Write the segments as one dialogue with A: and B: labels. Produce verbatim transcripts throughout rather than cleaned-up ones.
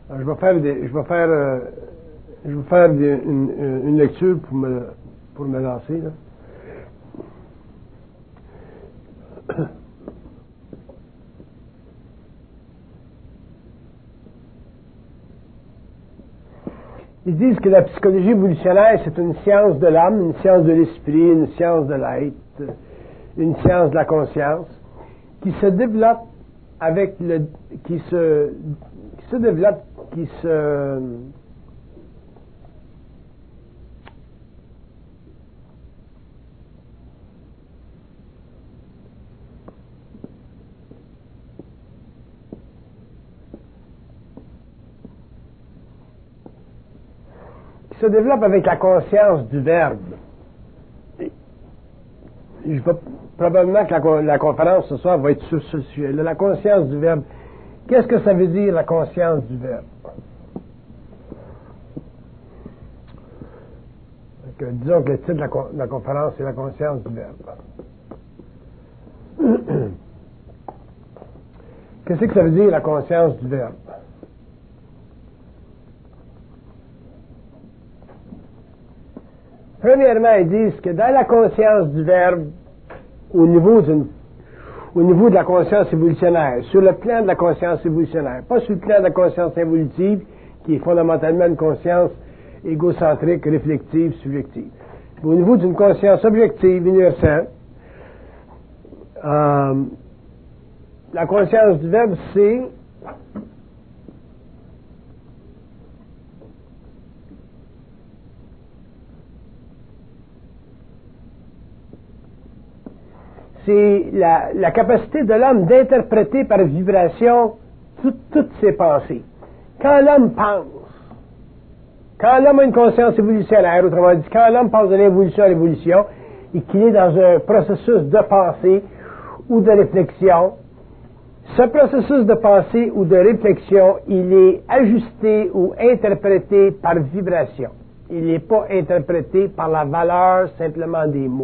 A: Alors, je vais faire, des, je vais faire, euh, je vais faire des, une, une lecture pour me, pour me lancer, là. Ils disent que la psychologie évolutionnaire, c'est une science de l'âme, une science de l'esprit, une science de l'être, une science de la conscience, qui se développe avec le, qui se, qui se développe, qui se, se développe avec la conscience du verbe. Je vais, probablement que la, la conférence ce soir va être sur ce sujet-là, la conscience du verbe. Qu'est-ce que ça veut dire, la conscience du verbe? Donc, disons que le titre de la, de la conférence, c'est la conscience du verbe. Qu'est-ce que ça veut dire, la conscience du verbe? Premièrement, ils disent que dans la conscience du verbe, au niveau, d'une, au niveau de la conscience évolutionnaire, sur le plan de la conscience évolutionnaire, pas sur le plan de la conscience évolutive, qui est fondamentalement une conscience égocentrique, réflexive, subjective. Mais au niveau d'une conscience objective, universelle, euh, la conscience du verbe, c'est c'est la, la capacité de l'homme d'interpréter par vibration tout, toutes ses pensées. Quand l'homme pense, quand l'homme a une conscience évolutionnaire, autrement dit, quand l'homme passe de l'évolution à l'évolution, et qu'il est dans un processus de pensée ou de réflexion, ce processus de pensée ou de réflexion, il est ajusté ou interprété par vibration. Il n'est pas interprété par la valeur simplement des mots.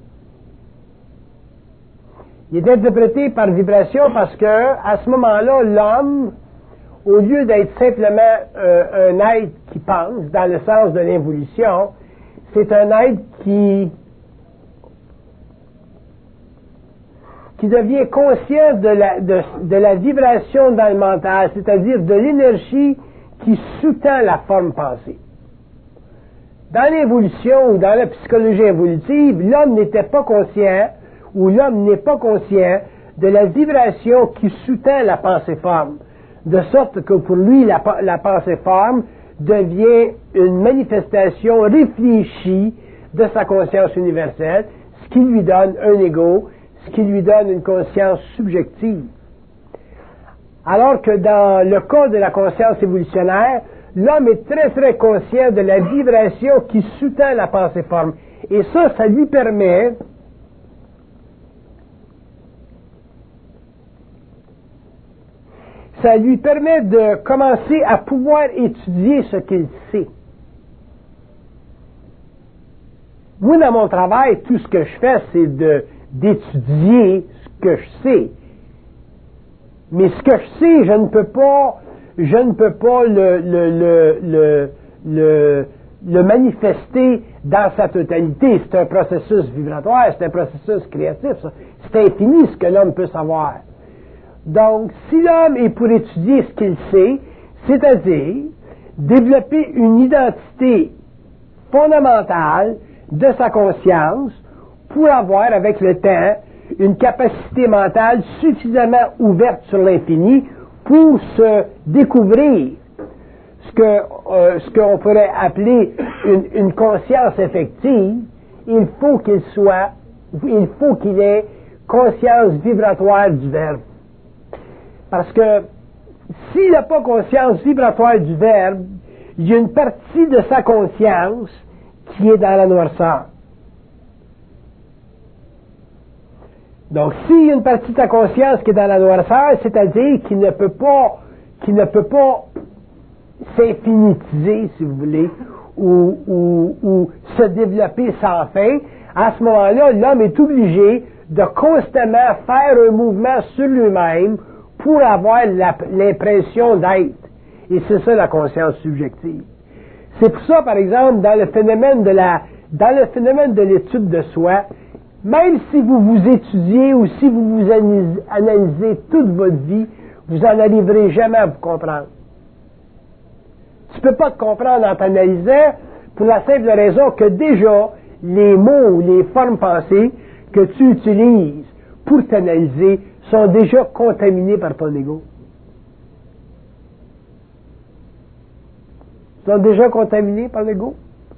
A: Il est interprété par vibration parce que, à ce moment-là, l'homme, au lieu d'être simplement euh, un être qui pense, dans le sens de l'évolution, c'est un être qui, qui devient conscient de la, de, de la vibration dans le mental, c'est-à-dire de l'énergie qui sous-tend la forme pensée. Dans l'évolution ou dans la psychologie évolutive, l'homme n'était pas conscient où l'homme n'est pas conscient de la vibration qui sous-tend la pensée-forme, de sorte que pour lui, la, la pensée-forme devient une manifestation réfléchie de sa conscience universelle, ce qui lui donne un ego, ce qui lui donne une conscience subjective. Alors que dans le cas de la conscience évolutionnaire, l'homme est très très conscient de la vibration qui sous-tend la pensée-forme. Et ça, ça lui permet ça lui permet de commencer à pouvoir étudier ce qu'il sait. Moi, dans mon travail, tout ce que je fais, c'est de, d'étudier ce que je sais. Mais ce que je sais, je ne peux pas, je ne peux pas le, le, le, le, le, le manifester dans sa totalité. C'est un processus vibratoire, c'est un processus créatif. Ça. C'est infini ce que l'homme peut savoir. Donc, si l'homme est pour étudier ce qu'il sait, c'est-à-dire développer une identité fondamentale de sa conscience pour avoir, avec le temps, une capacité mentale suffisamment ouverte sur l'infini pour se découvrir ce que euh, ce qu'on pourrait appeler une, une conscience effective, il faut qu'il soit, il faut qu'il ait conscience vibratoire du verbe. Parce que s'il n'a pas conscience vibratoire du verbe, il y a une partie de sa conscience qui est dans la noirceur. Donc, s'il y a une partie de sa conscience qui est dans la noirceur, c'est-à-dire qu'il ne peut pas, qu'il ne peut pas s'infinitiser, si vous voulez, ou, ou, ou se développer sans fin, à ce moment-là, l'homme est obligé de constamment faire un mouvement sur lui-même pour avoir la, l'impression d'être. Et c'est ça la conscience subjective. C'est pour ça, par exemple, dans le phénomène de la, dans le phénomène de l'étude de soi, même si vous vous étudiez ou si vous vous analysez toute votre vie, vous n'en arriverez jamais à vous comprendre. Tu ne peux pas te comprendre en t'analysant pour la simple raison que déjà, les mots ou les formes pensées que tu utilises pour t'analyser sont déjà contaminés par ton ego. Sont déjà contaminés par l'ego.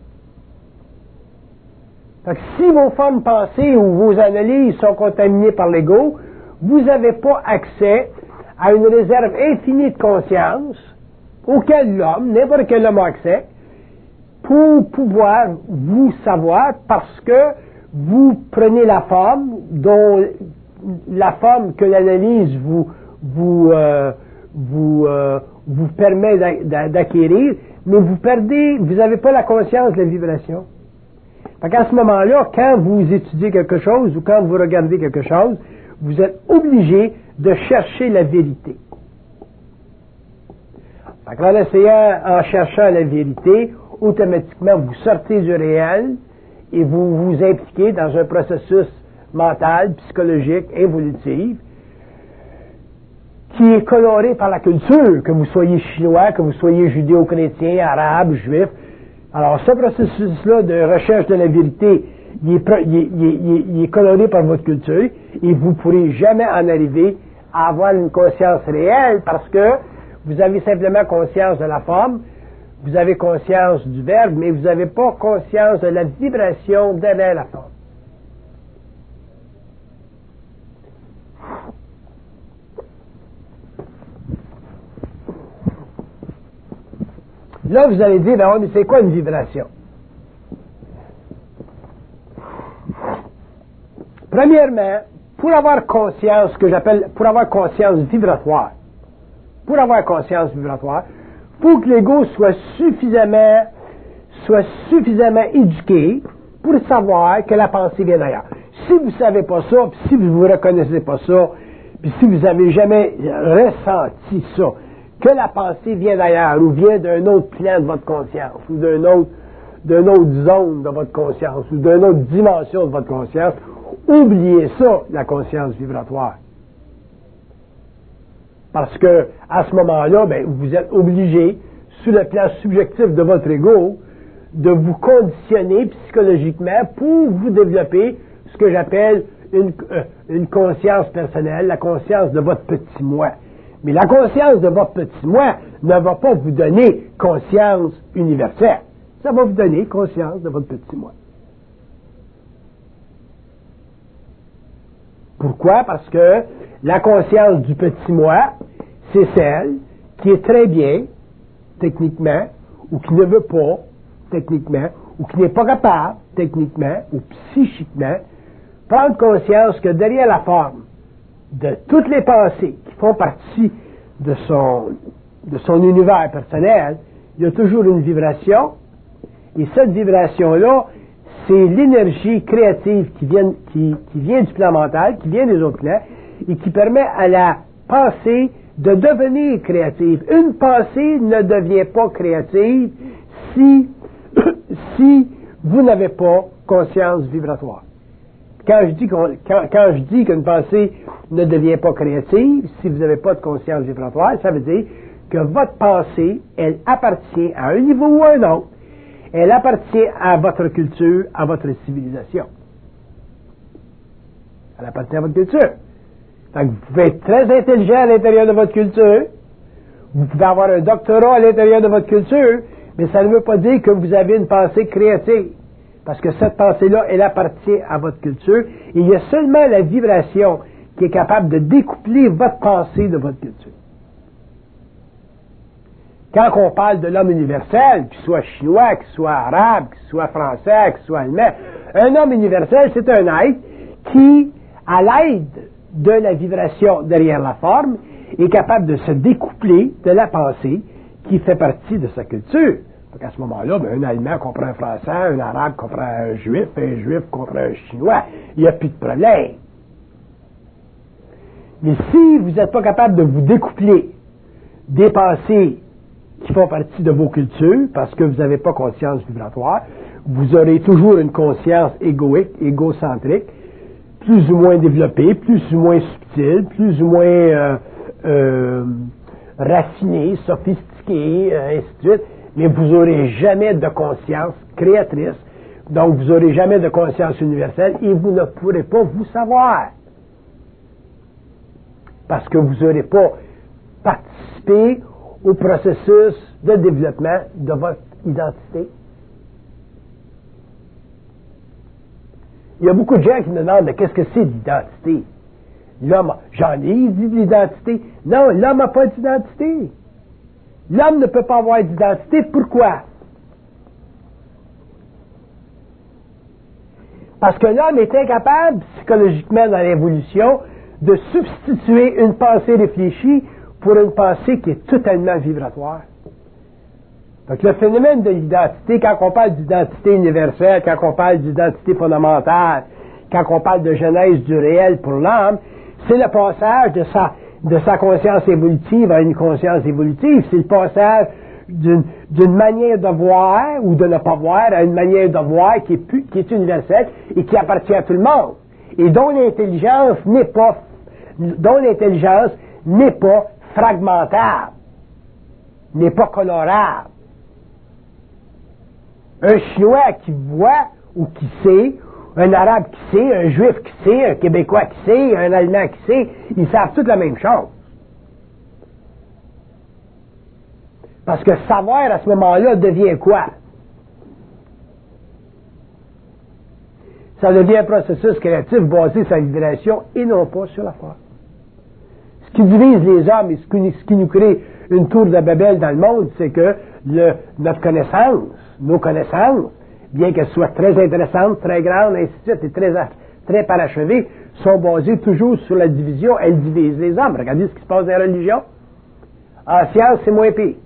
A: Fait que si vos formes pensées ou vos analyses sont contaminées par l'ego, vous n'avez pas accès à une réserve infinie de conscience auquel l'homme, n'importe quel homme a accès, pour pouvoir vous savoir parce que vous prenez la forme dont la forme que l'analyse vous vous euh, vous euh, vous permet d'acquérir, mais vous perdez, vous n'avez pas la conscience de la vibration. Fait qu'à ce moment-là, quand vous étudiez quelque chose ou quand vous regardez quelque chose, vous êtes obligé de chercher la vérité. Fait qu'en essayant, en cherchant la vérité, automatiquement vous sortez du réel et vous vous impliquez dans un processus mental, psychologique, évolutif, qui est coloré par la culture, que vous soyez chinois, que vous soyez judéo-chrétien, arabe, juif. Alors, ce processus-là de recherche de la vérité, il est, il, est, il, est, il est coloré par votre culture et vous ne pourrez jamais en arriver à avoir une conscience réelle parce que vous avez simplement conscience de la forme, vous avez conscience du verbe, mais vous n'avez pas conscience de la vibration derrière la forme. Là, vous allez dire, ben, mais c'est quoi une vibration? Premièrement, pour avoir conscience, ce que j'appelle, pour avoir conscience vibratoire, pour avoir conscience vibratoire, il faut que l'ego soit suffisamment, soit suffisamment éduqué pour savoir que la pensée vient d'ailleurs. Si vous ne savez pas ça, puis si vous ne reconnaissez pas ça, puis si vous n'avez jamais ressenti ça, que la pensée vient d'ailleurs ou vient d'un autre plan de votre conscience ou d'un autre, d'une autre zone de votre conscience ou d'une autre dimension de votre conscience, oubliez ça, la conscience vibratoire. Parce que à ce moment-là, ben, vous êtes obligé, sur le plan subjectif de votre ego, de vous conditionner psychologiquement pour vous développer ce que j'appelle une, euh, une conscience personnelle, la conscience de votre petit moi. Mais la conscience de votre petit moi ne va pas vous donner conscience universelle. Ça va vous donner conscience de votre petit moi. Pourquoi? Parce que la conscience du petit moi, c'est celle qui est très bien, techniquement, ou qui ne veut pas, techniquement, ou qui n'est pas capable, techniquement, ou psychiquement, prendre conscience que derrière la forme de toutes les pensées qui font partie de son, de son univers personnel, il y a toujours une vibration, et cette vibration-là, c'est l'énergie créative qui vient, qui, qui vient du plan mental, qui vient des autres plans, et qui permet à la pensée de devenir créative. Une pensée ne devient pas créative si, si vous n'avez pas conscience vibratoire. Quand je dis qu'on, quand, quand je dis qu'une pensée ne devient pas créative, si vous n'avez pas de conscience vibratoire, ça veut dire que votre pensée, elle appartient à un niveau ou à un autre. Elle appartient à votre culture, à votre civilisation. Elle appartient à votre culture. Donc, vous pouvez être très intelligent à l'intérieur de votre culture. Vous pouvez avoir un doctorat à l'intérieur de votre culture, mais ça ne veut pas dire que vous avez une pensée créative. Parce que cette pensée-là, elle appartient à votre culture. Et il y a seulement la vibration qui est capable de découpler votre pensée de votre culture. Quand on parle de l'homme universel, qu'il soit chinois, qu'il soit arabe, qu'il soit français, qu'il soit allemand, un homme universel, c'est un être qui, à l'aide de la vibration derrière la forme, est capable de se découpler de la pensée qui fait partie de sa culture. Donc à ce moment-là, ben, un Allemand comprend un Français, un Arabe comprend un Juif, un Juif comprend un Chinois. Il n'y a plus de problème. Mais si vous n'êtes pas capable de vous découpler des pensées qui font partie de vos cultures, parce que vous n'avez pas conscience vibratoire. Vous aurez toujours une conscience égoïque, égocentrique, plus ou moins développée, plus ou moins subtile, plus ou moins euh, euh, raffinée, sophistiquée, euh, ainsi de suite. Mais vous n'aurez jamais de conscience créatrice, donc vous n'aurez jamais de conscience universelle et vous ne pourrez pas vous savoir. Parce que vous n'aurez pas participé au processus de développement de votre identité. Il y a beaucoup de gens qui me demandent, mais qu'est-ce que c'est l'identité? L'homme, j'en ai, il dit de l'identité. Non, l'homme n'a pas d'identité. L'homme ne peut pas avoir d'identité. Pourquoi? Parce que l'homme est incapable, psychologiquement dans l'évolution, de substituer une pensée réfléchie pour une pensée qui est totalement vibratoire. Donc le phénomène de l'identité, quand on parle d'identité universelle, quand on parle d'identité fondamentale, quand on parle de genèse du réel pour l'homme, c'est le passage de sa, de sa conscience évolutive à une conscience évolutive. C'est le passage d'une, d'une manière de voir ou de ne pas voir à une manière de voir qui est, plus, qui est universelle et qui appartient à tout le monde. Et dont l'intelligence n'est pas, dont l'intelligence n'est pas fragmentable, n'est pas colorable. Un Chinois qui voit ou qui sait, un Arabe qui sait, un Juif qui sait, un Québécois qui sait, un Allemand qui sait, ils savent toutes la même chose. Parce que savoir à ce moment-là devient quoi? Ça devient un processus créatif basé sur la vibration et non pas sur la force. Ce qui divise les hommes et ce qui, ce qui nous crée une tour de Babel dans le monde, c'est que le, notre connaissance, nos connaissances, bien qu'elles soient très intéressantes, très grandes, ainsi de suite, et très, très parachevées, sont basées toujours sur la division. Elles divisent les hommes. Regardez ce qui se passe dans la religion. En science, c'est moins pire.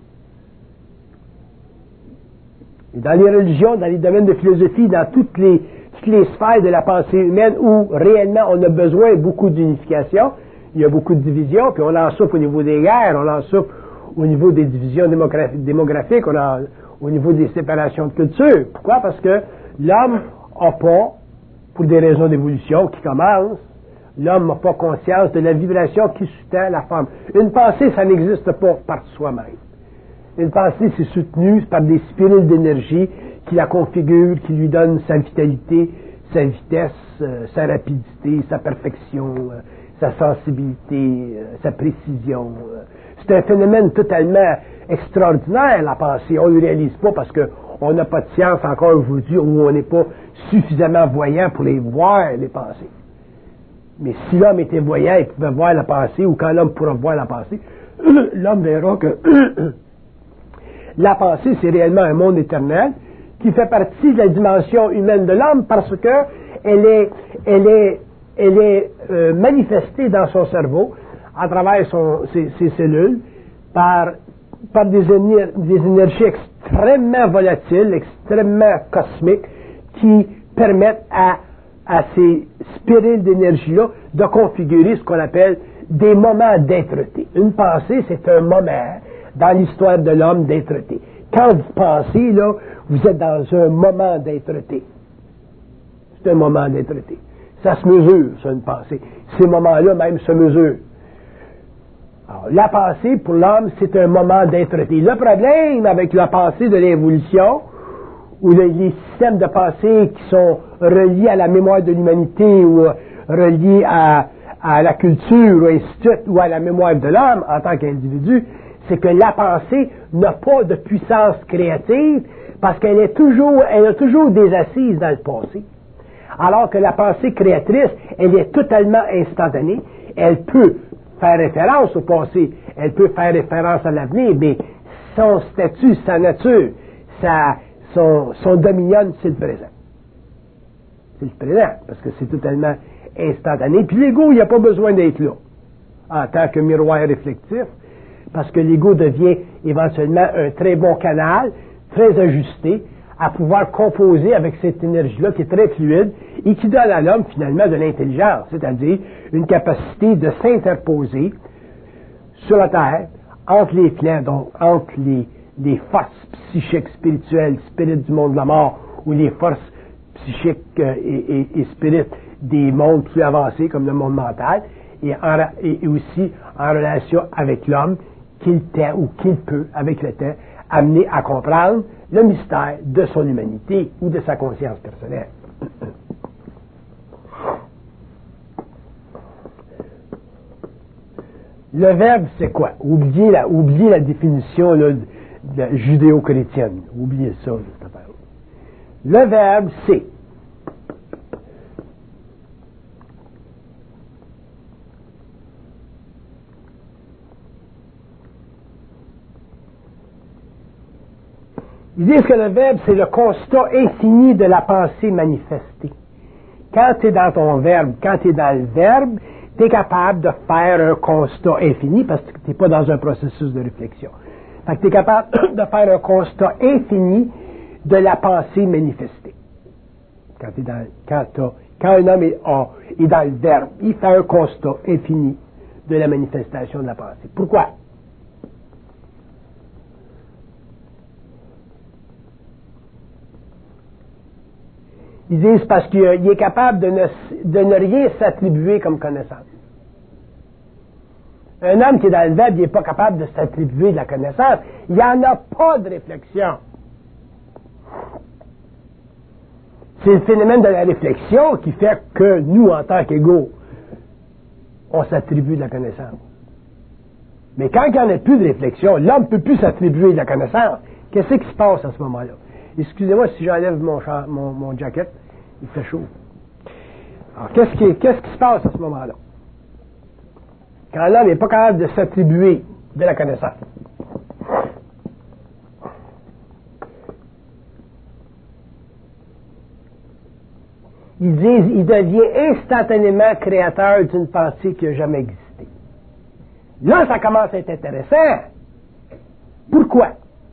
A: Et dans les religions, dans les domaines de philosophie, dans toutes les, toutes les sphères de la pensée humaine où réellement on a besoin de beaucoup d'unification, il y a beaucoup de divisions, puis on en souffre au niveau des guerres, on en souffre au niveau des divisions démographiques, on en, au niveau des séparations de culture. Pourquoi? Parce que l'homme n'a pas, pour des raisons d'évolution qui commencent, l'homme n'a pas conscience de la vibration qui sous-tend la forme. Une pensée, ça n'existe pas par soi-même. Une pensée, c'est soutenu par des spirules d'énergie qui la configurent, qui lui donnent sa vitalité, sa vitesse, euh, sa rapidité, sa perfection, euh, sa sensibilité, euh, sa précision. Euh. C'est un phénomène totalement extraordinaire, la pensée. On ne le réalise pas parce qu'on n'a pas de science encore aujourd'hui où on n'est pas suffisamment voyant pour les voir, les pensées. Mais si l'homme était voyant, il pouvait voir la pensée, ou quand l'homme pourra voir la pensée, l'homme verra que la pensée, c'est réellement un monde éternel qui fait partie de la dimension humaine de l'homme parce que elle est, elle est, elle est euh, manifestée dans son cerveau à travers son, ses, ses cellules par, par des, éner- des énergies extrêmement volatiles, extrêmement cosmiques qui permettent à, à ces spirules d'énergie-là de configurer ce qu'on appelle des moments d'être-té. Une pensée, c'est un moment dans l'histoire de l'homme d'être-té. Quand vous pensez, là, vous êtes dans un moment d'être-té. C'est un moment d'être-té. Ça se mesure, ça, une pensée. Ces moments-là même se mesurent. Alors, la pensée, pour l'homme, c'est un moment d'être-té. Le problème avec la pensée de l'évolution, ou les, les systèmes de pensée qui sont reliés à la mémoire de l'humanité, ou euh, reliés à, à la culture, ou ainsi de suite, ou à la mémoire de l'homme en tant qu'individu, c'est que la pensée n'a pas de puissance créative parce qu'elle est toujours, elle a toujours des assises dans le passé. Alors que la pensée créatrice, elle est totalement instantanée. Elle peut faire référence au passé, elle peut faire référence à l'avenir, mais son statut, sa nature, sa, son, son dominion, c'est le présent. C'est le présent, parce que c'est totalement instantané. Puis l'ego, il n'y a pas besoin d'être là, en tant que miroir réflectif, parce que l'ego devient éventuellement un très bon canal, très ajusté, à pouvoir composer avec cette énergie-là qui est très fluide et qui donne à l'homme finalement de l'intelligence, c'est-à-dire une capacité de s'interposer sur la Terre, entre les flancs, donc entre les, les forces psychiques, spirituelles, spirites du monde de la mort, ou les forces psychiques euh, et, et, et spirites des mondes plus avancés, comme le monde mental, et, en, et aussi en relation avec l'homme, qu'il tend ou qu'il peut, avec le temps, amener à comprendre le mystère de son humanité ou de sa conscience personnelle. Le verbe, c'est quoi? Oubliez la, oubliez la définition là, de, de judéo-chrétienne. Oubliez ça, cette affaire. Le verbe, c'est Ils disent que le verbe, c'est le constat infini de la pensée manifestée. Quand tu es dans ton verbe, quand tu es dans le verbe, tu es capable de faire un constat infini parce que tu n'es pas dans un processus de réflexion. Fait que tu es capable de faire un constat infini de la pensée manifestée. Quand, t'es dans, quand, quand un homme est, oh, est dans le verbe, il fait un constat infini de la manifestation de la pensée. Pourquoi? Ils disent parce qu'il est capable de ne, de ne rien s'attribuer comme connaissance. Un homme qui est dans le verbe, il n'est pas capable de s'attribuer de la connaissance. Il n'y en a pas de réflexion. C'est le phénomène de la réflexion qui fait que nous, en tant qu'égaux, on s'attribue de la connaissance. Mais quand il n'y en a plus de réflexion, l'homme ne peut plus s'attribuer de la connaissance. Qu'est-ce qui se passe à ce moment-là? Excusez-moi si j'enlève mon, mon, mon jacket, il fait chaud. Alors, qu'est-ce qui, qu'est-ce qui se passe à ce moment-là? Quand l'homme n'est pas capable de s'attribuer de la connaissance. Ils disent, il devient instantanément créateur d'une pensée qui n'a jamais existé. Là, ça commence à être intéressant. Pourquoi?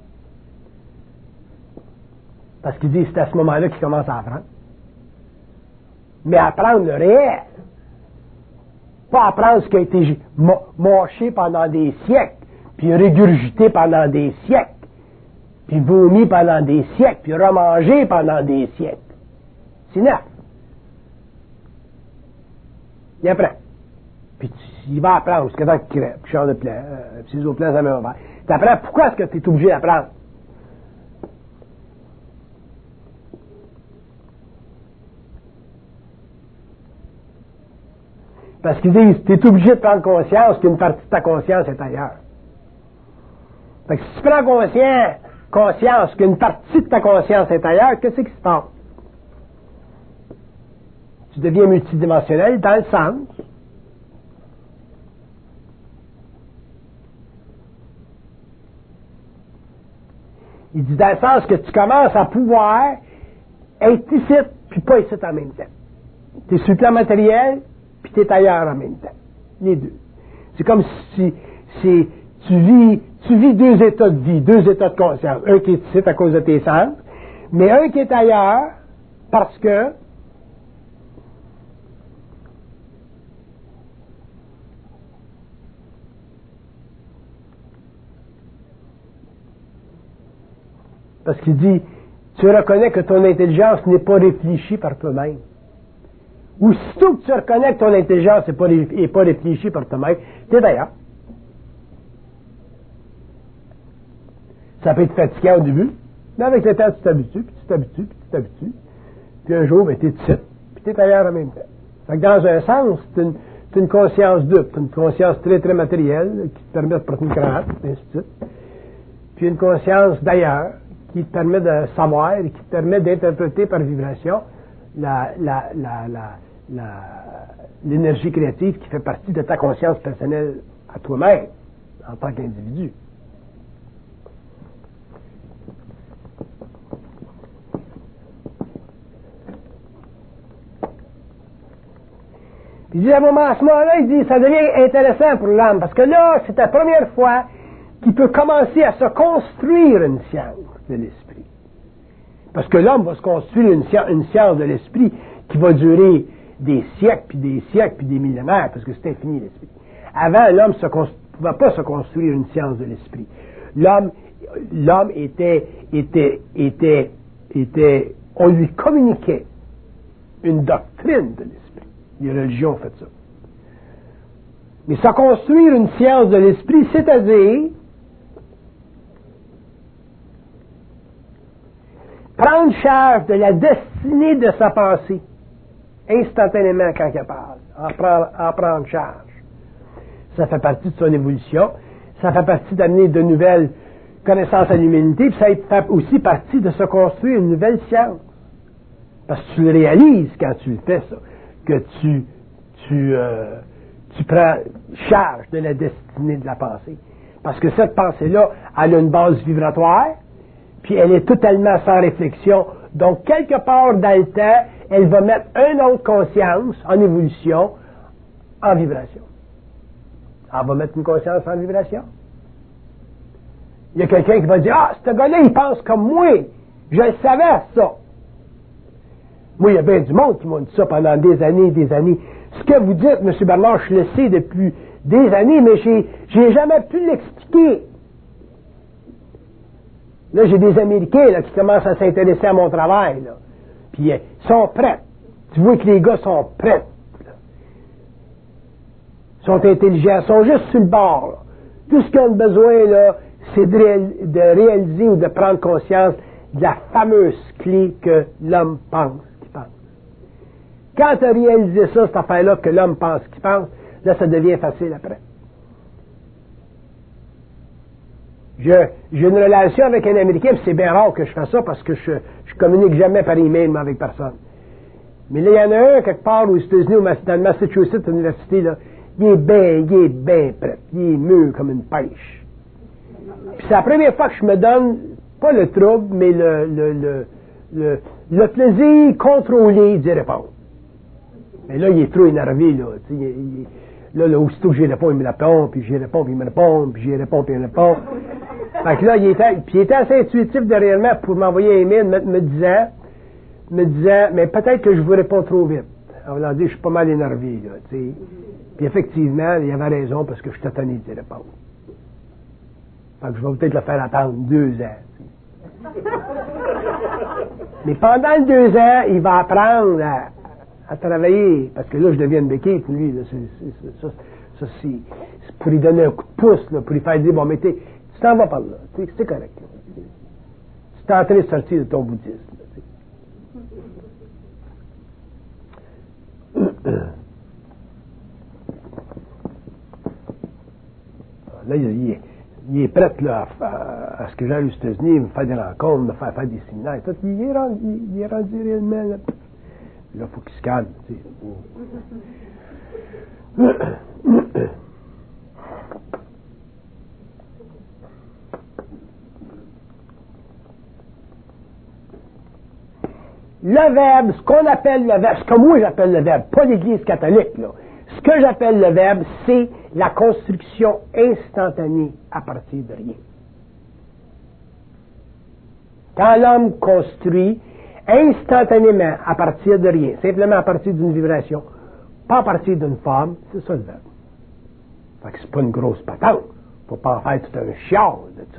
A: Parce qu'il dit c'est à ce moment-là qu'il commence à apprendre. Mais apprendre le réel. Pas apprendre ce qui a été mâché pendant des siècles, puis régurgité pendant des siècles, puis vomi pendant des siècles, puis remangé pendant des siècles. C'est neuf. Il apprend. Puis tu, il va apprendre jusqu'à temps qu'il crève, puis change de plan, euh, puis ses autres plans, ça me va. Tu apprends pourquoi est-ce que tu es obligé d'apprendre? Parce qu'ils disent, tu es obligé de prendre conscience qu'une partie de ta conscience est ailleurs. Fait que si tu prends conscience, conscience qu'une partie de ta conscience est ailleurs, qu'est-ce qui se passe? Tu deviens multidimensionnel dans le sens. Il dit dans le sens que tu commences à pouvoir être ici, puis pas ici en même temps. Tu es sur le plan matériel, puis tu es ailleurs en même temps. Les deux. C'est comme si, si tu vis, tu vis deux états de vie, deux états de conscience. Un qui est ici à cause de tes sens, mais un qui est ailleurs parce que parce qu'il dit, tu reconnais que ton intelligence n'est pas réfléchie par toi-même. Aussitôt que tu reconnais que ton intelligence n'est pas, est pas réfléchie par toi-même, tu es d'ailleurs. Ça peut être fatigant au début, mais avec le temps, tu t'habitues, puis tu t'habitues, puis tu t'habitues. Puis un jour, ben, tu es ici, puis tu es ailleurs en même temps. Fait que dans un sens, c'est une, c'est une conscience double, une conscience très, très matérielle, qui te permet de porter une cravate, et ainsi de suite. Puis une conscience d'ailleurs, qui te permet de savoir et qui te permet d'interpréter par vibration la, la, la, la, la, l'énergie créative qui fait partie de ta conscience personnelle à toi-même, en tant qu'individu. Il dit à un moment, à ce moment-là, il dit, ça devient intéressant pour l'homme, parce que là, c'est la première fois qu'il peut commencer à se construire une science de l'esprit. Parce que l'homme va se construire une, une science de l'esprit qui va durer des siècles, puis des siècles, puis des millénaires, parce que c'est infini l'esprit. Avant, l'homme ne pouvait pas se construire une science de l'esprit. L'homme l'homme était, était, était, était, on lui communiquait une doctrine de l'esprit. Les religions ont fait ça. Mais ça construire une science de l'esprit, c'est-à-dire prendre charge de la destinée de sa pensée, instantanément quand il parle, en prendre, en prendre charge. Ça fait partie de son évolution, ça fait partie d'amener de nouvelles connaissances à l'humanité, puis ça fait aussi partie de se construire une nouvelle science. Parce que tu le réalises quand tu le fais, ça, que tu, tu, euh, tu prends charge de la destinée de la pensée. Parce que cette pensée-là, elle a une base vibratoire, puis elle est totalement sans réflexion. Donc, quelque part dans le temps, elle va mettre une autre conscience en évolution, en vibration. Elle va mettre une conscience en vibration. Il y a quelqu'un qui va dire, ah, ce gars-là, il pense comme moi. Je le savais, ça. Moi, il y a bien du monde qui m'a dit ça pendant des années et des années. Ce que vous dites, M. Bernard, je le sais depuis des années, mais j'ai, j'ai jamais pu l'expliquer. Là, j'ai des Américains là, qui commencent à s'intéresser à mon travail. Là. Puis, euh, ils sont prêts. Tu vois que les gars sont prêts. Là. Ils sont intelligents. Ils sont juste sur le bord. Là. Tout ce qu'ils ont besoin, là, c'est de, réal- de réaliser ou de prendre conscience de la fameuse clé que l'homme pense qu'il pense. Quand tu as réalisé ça, cette affaire-là, que l'homme pense qu'il pense, là, ça devient facile après. Je, j'ai une relation avec un Américain, puis c'est bien rare que je fasse ça parce que je, je communique jamais par email mais avec personne. Mais là, il y en a un quelque part aux États-Unis, dans le Massachusetts, l'université, là, il est bien, il est bien prêt. Il est mûr comme une pêche. Puis c'est la première fois que je me donne, pas le trouble, mais le, le, le, le, le plaisir contrôlé d'y répondre. Mais là, il est trop énervé, là. Il, il, là, là, aussitôt que j'y réponds, il me répond, puis j'y réponds, puis il me répond, puis j'y réponds, puis il me répond. Fait que là, il était, puis il était assez intuitif derrière moi pour m'envoyer un email me, me disant, me disant, mais peut-être que je vous réponds trop vite. En voulant dire, je suis pas mal énervé, là, tu sais. Puis effectivement, il avait raison parce que je suis tanné d'y répondre. Fait que je vais peut-être le faire attendre deux ans, t'sais. Mais pendant les deux ans, il va apprendre à, à travailler, parce que là, je deviens une béquille pour lui, là, c'est, c'est, c'est, ça, ça c'est, c'est pour lui donner un coup de pouce, là, pour lui faire dire, bon, mais t'es, tu t'en vas par là, c'est, c'est correct, là, tu t'es en train de sortir de ton bouddhisme, là, là, il est, il est prêt là, à, à ce que j'aille aux États-Unis, me faire des rencontres, me faire faire des séminaires. Tout, il, est rendu, il est rendu réellement. Là, il faut qu'il se calme. Tu sais. Le verbe, ce qu'on appelle le verbe, ce que moi j'appelle le verbe, pas l'Église catholique, là. Ce que j'appelle le verbe, c'est la construction instantanée à partir de rien. Quand l'homme construit instantanément à partir de rien, simplement à partir d'une vibration, pas à partir d'une forme, c'est ça le verbe. Fait que c'est pas une grosse patente. Faut pas en faire tout un chiard de ça.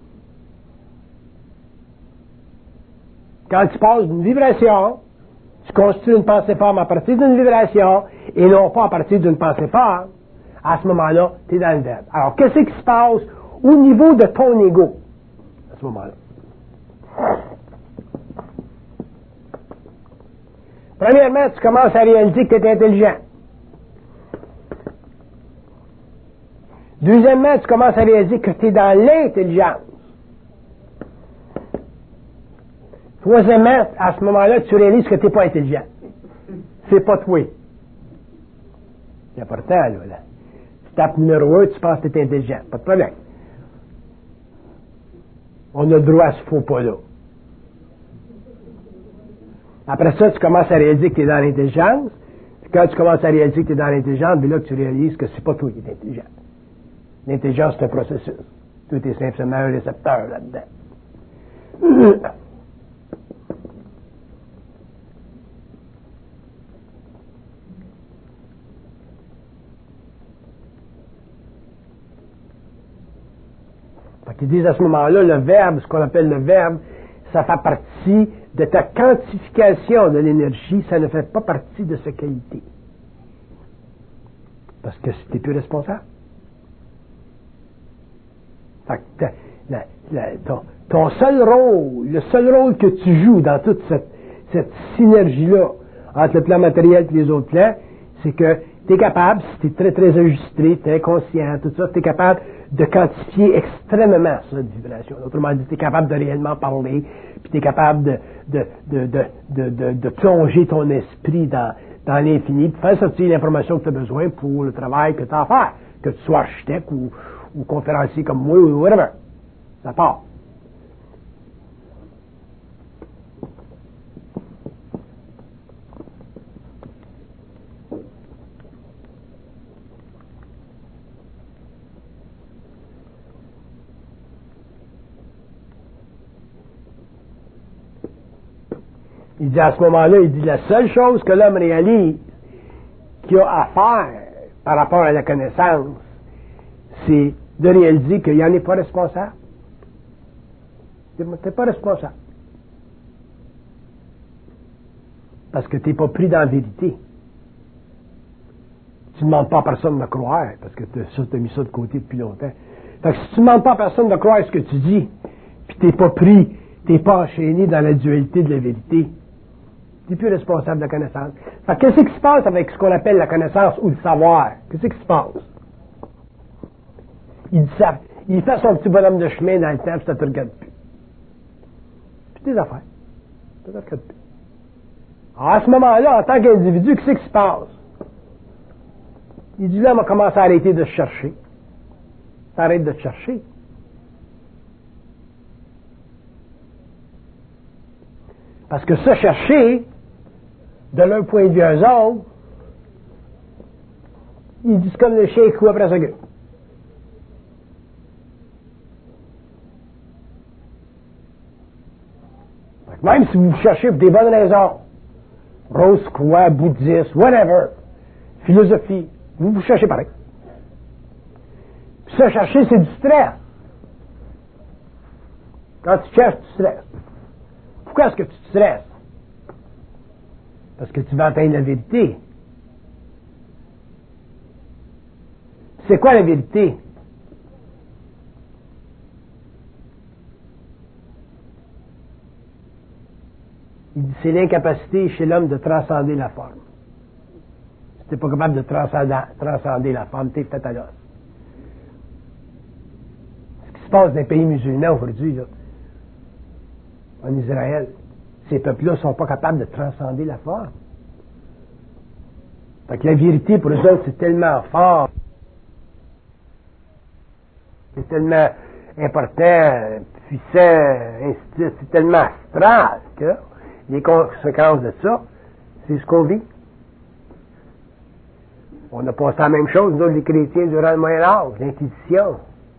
A: Quand tu passes d'une vibration, tu construis une pensée forme à partir d'une vibration et non pas à partir d'une pensée forme, à ce moment-là, tu es dans le verbe. Alors, qu'est-ce qui se passe au niveau de ton ego à ce moment-là? Premièrement, tu commences à réaliser que tu es intelligent. Deuxièmement, tu commences à réaliser que tu es dans l'intelligence. Troisièmement, à ce moment-là, tu réalises que tu n'es pas intelligent. C'est pas toi. C'est important, là. là. Tu tapes numéro un, tu penses que tu es intelligent. Pas de problème. On a le droit à ce faux pas-là. Après ça, tu commences à réaliser que tu es dans l'intelligence. Puis quand tu commences à réaliser que tu es dans l'intelligence, puis là que tu réalises que c'est pas toi qui es intelligent. L'intelligence, c'est un processus. Tout est simplement un récepteur là-dedans. Fait qu'ils disent à ce moment-là, le verbe, ce qu'on appelle le verbe, ça fait partie de ta quantification de l'énergie, ça ne fait pas partie de sa qualité. Parce que tu n'es plus responsable. Fait que la, la, ton, ton seul rôle, le seul rôle que tu joues dans toute cette, cette synergie-là entre le plan matériel et les autres plans, c'est que tu es capable, si tu es très très ajusté, tu es conscient, tout ça, tu es capable de quantifier extrêmement cette vibration. Autrement dit, tu es capable de réellement parler, puis tu es capable de, de, de, de, de, de, de plonger ton esprit dans, dans l'infini, puis faire sortir l'information que tu as besoin pour le travail que tu as à faire, que tu sois architecte ou, ou conférencier comme moi ou whatever. Ça part. Il dit à ce moment-là, il dit la seule chose que l'homme réalise qu'il a à faire par rapport à la connaissance, c'est de réaliser qu'il n'en est pas responsable. Tu n'es pas responsable. Parce que tu n'es pas pris dans la vérité. Tu ne demandes pas à personne de croire, parce que tu as mis ça de côté depuis longtemps. Fait que si tu ne demandes pas à personne de croire ce que tu dis, puis tu n'es pas pris, tu n'es pas enchaîné dans la dualité de la vérité, tu n'es plus responsable de la connaissance. Fait que qu'est-ce qui se passe avec ce qu'on appelle la connaissance ou le savoir? Qu'est-ce qui se passe? Il dit ça. Il fait son petit bonhomme de chemin dans le temps, puis ça ne te regarde plus. Puis tes affaires. Ça ne te regarde plus. Alors, à ce moment-là, en tant qu'individu, qu'est-ce qui se passe? Il dit là, on va commencer à arrêter de se chercher. T'arrêtes de te chercher. Parce que ça, chercher, de leur point de vue à eux autres, ils disent comme le chien qui court après sa gueule. Même si vous cherchez pour des bonnes raisons, rose croix, bouddhiste, whatever, philosophie, vous vous cherchez pareil. Puis ça, chercher, c'est du stress. Quand tu cherches, tu stresses. Pourquoi est-ce que tu te stresses? Parce que tu veux atteindre la vérité. C'est quoi la vérité? Il dit, c'est l'incapacité chez l'homme de transcender la forme. Si tu n'es pas capable de transcender, transcender la forme, tu es fait à l'os. Ce qui se passe dans les pays musulmans aujourd'hui, là, en Israël, ces peuples-là ne sont pas capables de transcender la forme. Fait que la vérité, pour eux autres, c'est tellement fort, c'est tellement important, puissant, ainsi de suite, c'est tellement astral que les conséquences de ça, c'est ce qu'on vit. On a passé la même chose, nous, les chrétiens, durant le Moyen-Âge, l'Inquisition.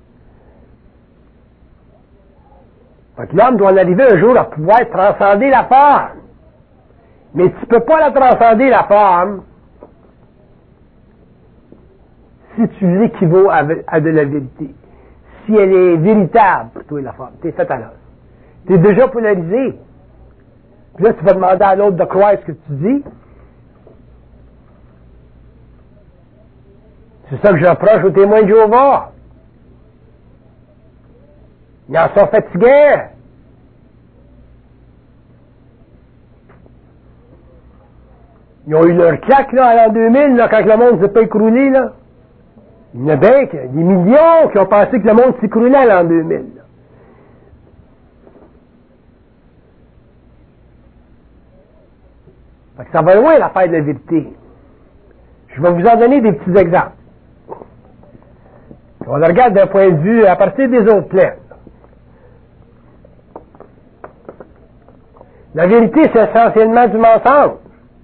A: Fait que l'homme doit en arriver un jour à pouvoir transcender la forme. Mais tu ne peux pas la transcender, la forme, si tu l'équivaut à, à de la vérité. Si elle est véritable pour toi, la forme. Tu es fait à l'os. Tu es déjà polarisé. Puis là, tu vas demander à l'autre de croire ce que tu dis. C'est ça que je reproche aux témoins de Jéhovah. Ils en sont fatigués. Ils ont eu leur claque, là, à l'an deux mille, là, quand le monde ne s'est pas écroulé, là. Il y en a bien, des millions qui ont pensé que le monde s'écroulait à l'an deux mille, là. Fait que ça va loin, l'affaire de la vérité. Je vais vous en donner des petits exemples. On le regarde d'un point de vue à partir des autres plans. La vérité, c'est essentiellement du mensonge.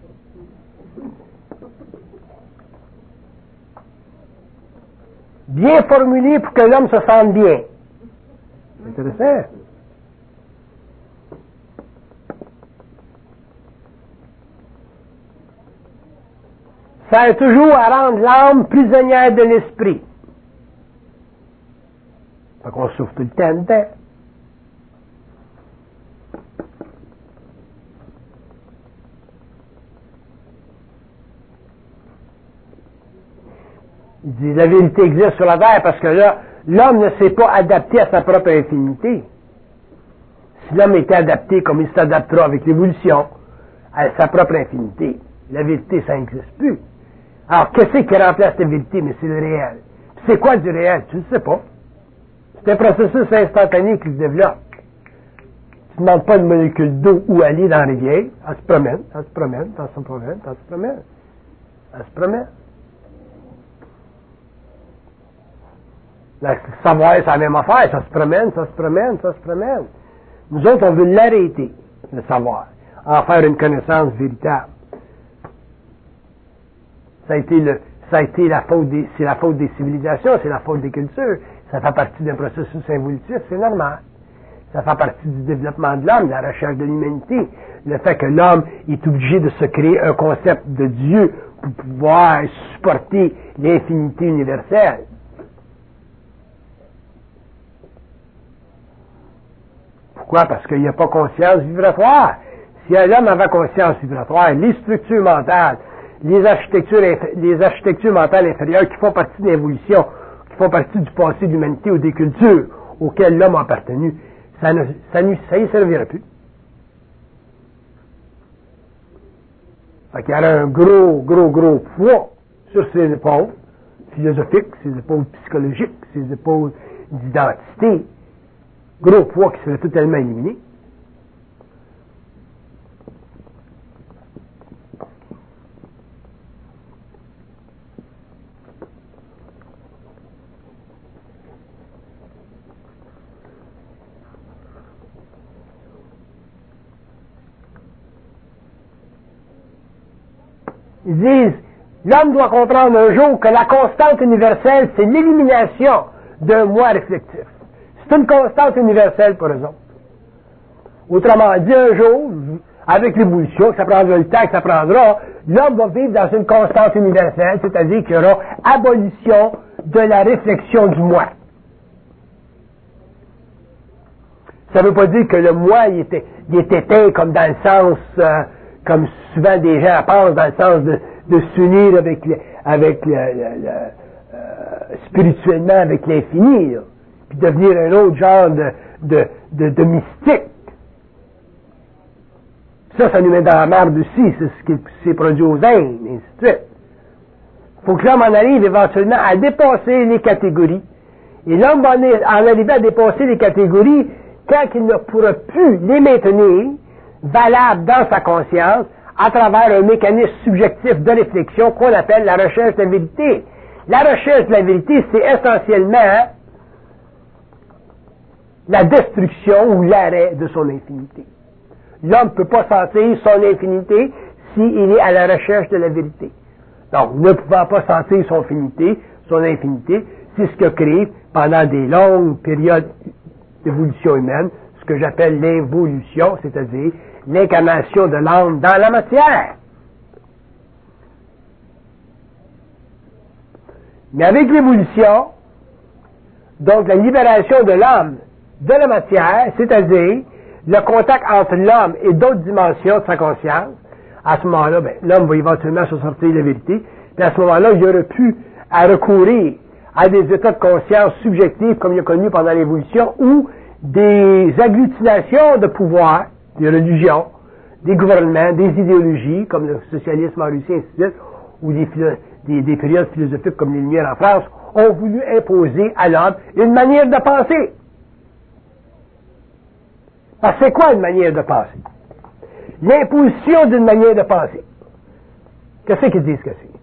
A: Bien formulé pour que l'homme se sente bien. C'est intéressant. Ça sert toujours à rendre l'âme prisonnière de l'esprit. Fait qu'on souffre tout le temps dedans. Il dit, la vérité existe sur la terre parce que là, l'homme ne s'est pas adapté à sa propre infinité. Si l'homme était adapté comme il s'adaptera avec l'évolution à sa propre infinité, la vérité, ça n'existe plus. Alors, qu'est-ce qui remplace la vérité? Mais c'est le réel. C'est quoi du réel? Tu ne sais pas. C'est un processus instantané qui se développe. Tu ne demandes pas une molécule d'eau où aller dans la rivière. Elle se promène, elle se promène, elle se promène, elle se promène. Elle se promène. Le savoir, c'est la même affaire. Ça se promène, ça se promène, ça se promène. Nous autres, on veut l'arrêter, le savoir, en faire une connaissance véritable. Ça a été, le, ça a été la faute des, c'est la faute des civilisations, c'est la faute des cultures. Ça fait partie d'un processus évolutif, c'est normal. Ça fait partie du développement de l'homme, de la recherche de l'humanité. Le fait que l'homme est obligé de se créer un concept de Dieu pour pouvoir supporter l'infinité universelle. Pourquoi? Parce qu'il n'y a pas conscience vibratoire. Si l'homme avait conscience vibratoire, les structures mentales, les architectures, les architectures mentales inférieures qui font partie de l'évolution, qui font partie du passé de l'humanité ou des cultures auxquelles l'homme a appartenu, ça ne ça ne ça y servirait plus. Fait qu'il y aurait un gros, gros, gros poids sur ses épaules philosophiques, ses épaules psychologiques, ses épaules d'identité. Gros poids qui serait totalement éliminé. Ils disent, l'homme doit comprendre un jour que la constante universelle, c'est l'élimination d'un moi réflectif. C'est une constante universelle pour eux autres. Autrement dit, un jour, avec l'évolution, que ça prendra le temps que ça prendra, l'homme va vivre dans une constante universelle, c'est-à-dire qu'il y aura abolition de la réflexion du moi. Ça ne veut pas dire que le moi, il est, il est éteint comme dans le sens, euh, comme souvent des gens pensent, dans le sens de, de s'unir avec, le, avec le, le, le, euh, spirituellement avec l'infini, là, puis devenir un autre genre de, de, de, de mystique. Ça, ça nous met dans la merde aussi, c'est ce qui s'est produit aux Indes, et ainsi de suite. Il faut que l'homme en arrive éventuellement à dépasser les catégories. Et l'homme va en arriver à dépasser les catégories quand il ne pourra plus les maintenir valables dans sa conscience à travers un mécanisme subjectif de réflexion qu'on appelle la recherche de la vérité. La recherche de la vérité, c'est essentiellement la destruction ou l'arrêt de son infinité. L'homme ne peut pas sentir son infinité s'il est à la recherche de la vérité. Donc, ne pouvant pas sentir son infinité, son infinité, c'est ce qui a créé pendant des longues périodes d'évolution humaine, ce que j'appelle l'involution, c'est-à-dire l'incarnation de l'âme dans la matière. Mais avec l'évolution, donc la libération de l'homme de la matière, c'est-à-dire le contact entre l'homme et d'autres dimensions de sa conscience, à ce moment-là, ben, l'homme va éventuellement se sortir de la vérité, puis à ce moment-là, il aurait pu à recourir à des états de conscience subjectifs comme il a connu pendant l'évolution, ou des agglutinations de pouvoir, des religions, des gouvernements, des idéologies, comme le socialisme en Russie, ainsi de suite, ou des, des, des périodes philosophiques comme les Lumières en France, ont voulu imposer à l'homme une manière de penser. Alors, c'est quoi une manière de penser? L'imposition d'une manière de penser. Qu'est-ce qu'ils disent que c'est?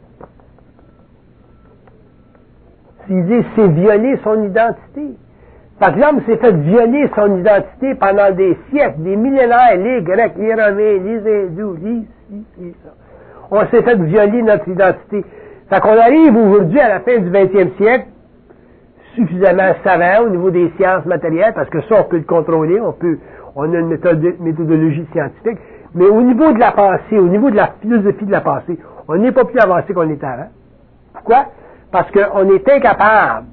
A: S'ils disent c'est violer son identité. Fait que l'homme s'est fait violer son identité pendant des siècles, des millénaires, les Grecs, les Romains, les Hindous, les ci, les ça. On s'est fait violer notre identité. Fait qu'on arrive aujourd'hui à la fin du vingtième siècle, suffisamment savant au niveau des sciences matérielles, parce que ça, on peut le contrôler, on peut, on a une méthode, méthodologie scientifique, mais au niveau de la pensée, au niveau de la philosophie de la pensée, on n'est pas plus avancé qu'on était avant. Pourquoi? Parce qu'on est incapable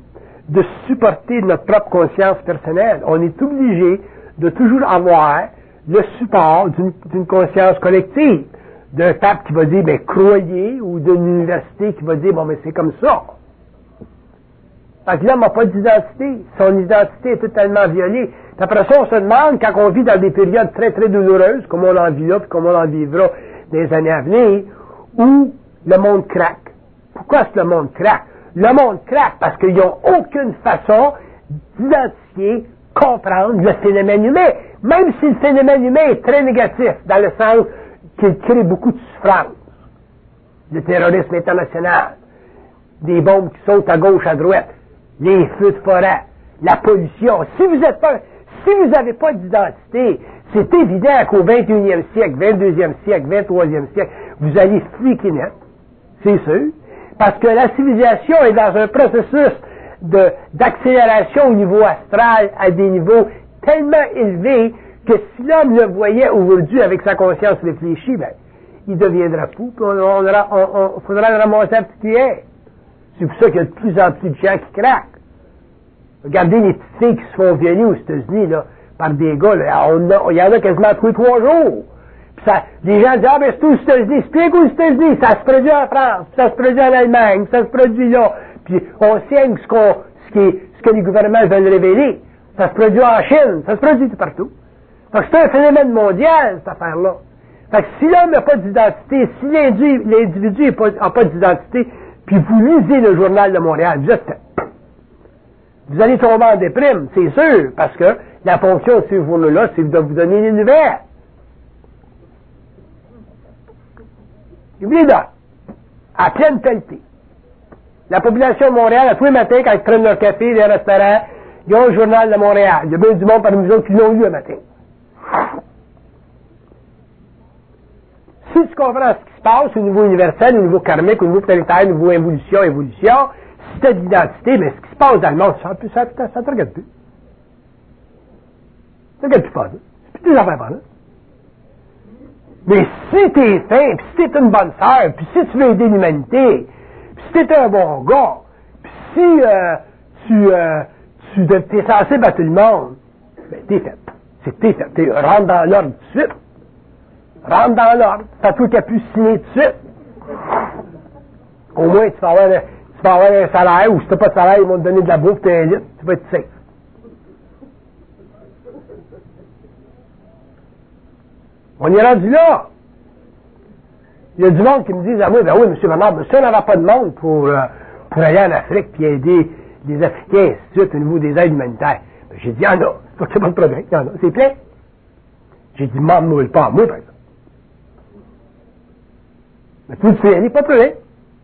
A: de supporter notre propre conscience personnelle. On est obligé de toujours avoir le support d'une, d'une conscience collective. D'un pape qui va dire, ben, croyez, ou d'une université qui va dire, bon, mais c'est comme ça. Fait que l'homme n'a pas d'identité. Son identité est totalement violée. Puis après ça, on se demande, quand on vit dans des périodes très, très douloureuses, comme on en vit là, puis comme on en vivra dans les années à venir, où le monde craque. Pourquoi est-ce que le monde craque? Le monde craque parce qu'ils n'ont aucune façon d'identifier, comprendre le phénomène humain. Même si le phénomène humain est très négatif, dans le sens qu'il crée beaucoup de souffrance. Le terrorisme international, des bombes qui sautent à gauche, à droite, les feux de forêt, la pollution. Si vous êtes pas, si vous n'avez pas d'identité, c'est évident qu'au vingt et unième siècle, vingt-deuxième siècle, vingt-troisième siècle, vous allez freaker net. C'est sûr. Parce que la civilisation est dans un processus de, d'accélération au niveau astral à des niveaux tellement élevés que si l'homme le voyait aujourd'hui avec sa conscience réfléchie, ben, il deviendra fou, puis on, on, on, on faudra le ramasser à petite cuillère. C'est pour ça qu'il y a de plus en plus de gens qui craquent. Regardez les petites filles qui se font violer aux États-Unis, là, par des gars, là, on a, il y en a quasiment tous les trois jours. Puis ça, les gens disent, ah, ben, c'est aux États-Unis. C'est plus qu'aux États-Unis. Ça se produit en France, ça se produit en Allemagne, ça se produit là. Puis on signe ce qu'on, ce qui est, ce que les gouvernements veulent révéler. Ça se produit en Chine, ça se produit tout partout. Fait que c'est un phénomène mondial, cette affaire-là. Fait que si l'homme n'a pas d'identité, si l'individu, l'individu n'a pas, pas d'identité, puis vous lisez le Journal de Montréal, vous êtes, vous allez tomber en déprime, c'est sûr, parce que la fonction de ces journaux-là, c'est de vous donner les nouvelles. Ils vous les donnent, à pleine pelletée. La population de Montréal, à tous les matins, quand ils prennent leur café, les restaurants, ils ont le Journal de Montréal. Il y a bien du monde parmi nous autres qui l'ont lu le matin. Si tu comprends ce qui se passe au niveau universel, au niveau karmique, au niveau planétaire, au niveau évolution, évolution, si tu as de l'identité, mais ce qui se passe dans le monde, ça ne ça, ça, ça te regarde plus. Ça ne regarde plus pas, là. C'est plus tes affaires pas là. Mais si tu es fin, puis si tu es une bonne sœur, puis si tu veux aider l'humanité, puis si tu es un bon gars, puis si euh, tu, euh, tu es sensible à tout le monde, ben t'es fait. C'est que t'es fait. T'es, rentre dans l'ordre tout de suite. Rentre dans l'ordre. T'as tout qu'à pu signer tout de suite. Au moins, tu vas avoir, tu vas avoir un salaire, ou si t'as pas de salaire, ils vont te donner de la bouffe, t'es un litre, tu vas être safe. On est rendu là. Il y a du monde qui me dit à moi, ben oui, monsieur Bernard, mais si on n'avait pas de monde pour, euh, pour aller en Afrique puis aider les Africains, ainsi de suite, au niveau des aides humanitaires. Ben, j'ai dit, il y en a. C'est pas de problème. Il y en a. C'est plein. J'ai dit, m'en moule pas à moi, par exemple. Mais tu peux y aller, pas de problème.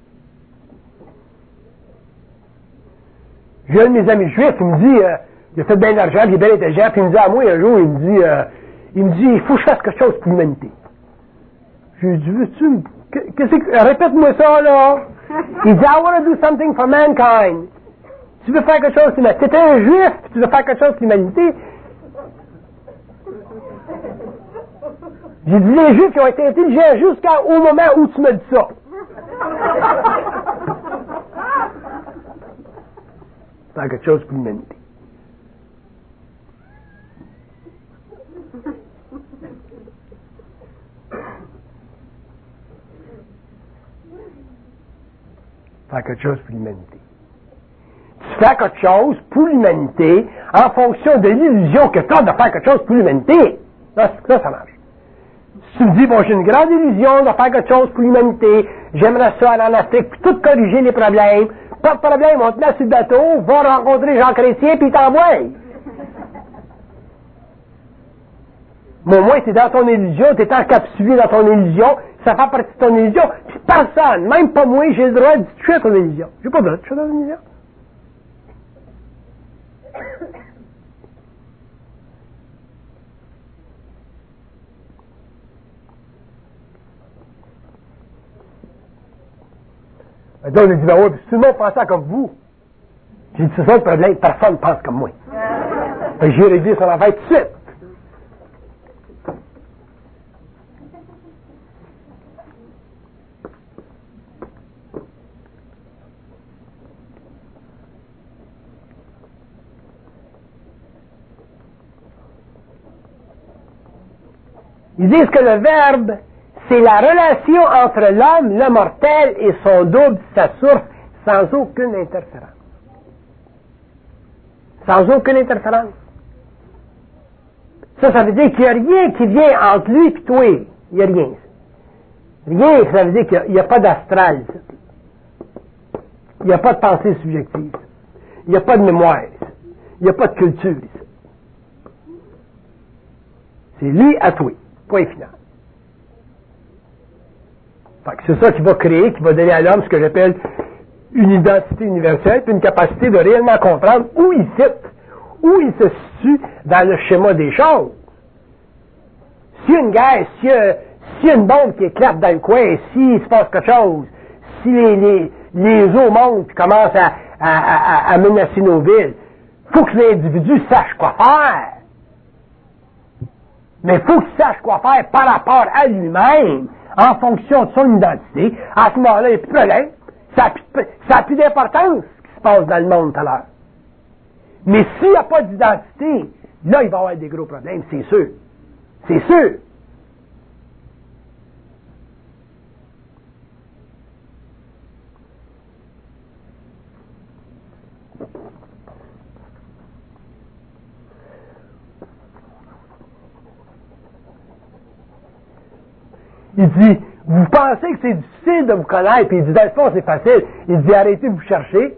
A: J'ai un de mes amis juifs qui me dit, euh, il a fait bien d'argent, il est bien intelligent, puis il me dit à moi, un jour, il me dit, euh, il me dit, il faut que je fasse quelque chose pour l'humanité. J'ai dit, veux-tu me... Qu'est-ce que... Répète-moi ça, là. Il dit, I want to do something for mankind. Tu veux faire quelque chose pour l'humanité. T'es un juif, puis tu veux faire quelque chose pour l'humanité. J'ai dit, les juifs qui ont été intelligents jusqu'au moment où tu me dis ça. Faire quelque chose pour l'humanité. Faire quelque chose pour l'humanité. Tu fais quelque chose pour l'humanité en fonction de l'illusion que tu as de faire quelque chose pour l'humanité. Là, là, ça marche. Si tu me dis, bon, j'ai une grande illusion de faire quelque chose pour l'humanité, j'aimerais ça aller en Afrique, puis tout corriger les problèmes, pas de problème, on te met sur le bateau, va rencontrer Jean Chrétien, puis il t'envoie. Mais au moins, tu es dans ton illusion, tu es encapsulé dans ton illusion, ça fait partie de ton illusion, puis personne, même pas moi, j'ai le droit de tuer ton illusion. J'ai pas le droit de tuer ton illusion. Donc, on a dit, ben oui, puis tout le monde pensait comme vous. J'ai dit, c'est ça le problème, personne ne pense comme moi. J'ai réglé son affaire tout de suite. Ils disent que le verbe, c'est la relation entre l'homme, le mortel, et son double, sa source, sans aucune interférence. Sans aucune interférence. Ça, ça veut dire qu'il n'y a rien qui vient entre lui et toi. Il n'y a rien. Rien, ça veut dire qu'il n'y a, a pas d'astral. Il n'y a pas de pensée subjective. Il n'y a pas de mémoire. Il n'y a pas de culture. C'est lui à toi. Point final. C'est ça qui va créer, qui va donner à l'homme ce que j'appelle une identité universelle, puis une capacité de réellement comprendre où il cite, où il se situe dans le schéma des choses. S'il y a une guerre, s'il y a, s'il y a une bombe qui éclate dans le coin, s'il se passe quelque chose, si les, les, les eaux montent et commencent à, à, à, à menacer nos villes, il faut que l'individu sache quoi faire. Mais il faut qu'il sache quoi faire par rapport à lui-même, en fonction de son identité. À ce moment-là, il n'y a plus de problème. Ça n'a plus d'importance ce qui se passe dans le monde tout à l'heure. Mais s'il n'y a pas d'identité, là, il va y avoir des gros problèmes, c'est sûr. C'est sûr. Il dit, vous pensez que c'est difficile de vous connaître, puis il dit, dans le fond, c'est facile. Il dit, arrêtez de vous chercher.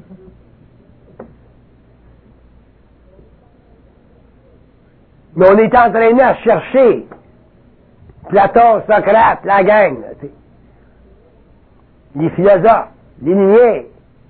A: Mais on est entraîné à chercher Platon, Socrate, la gang, là, les philosophes, les liens.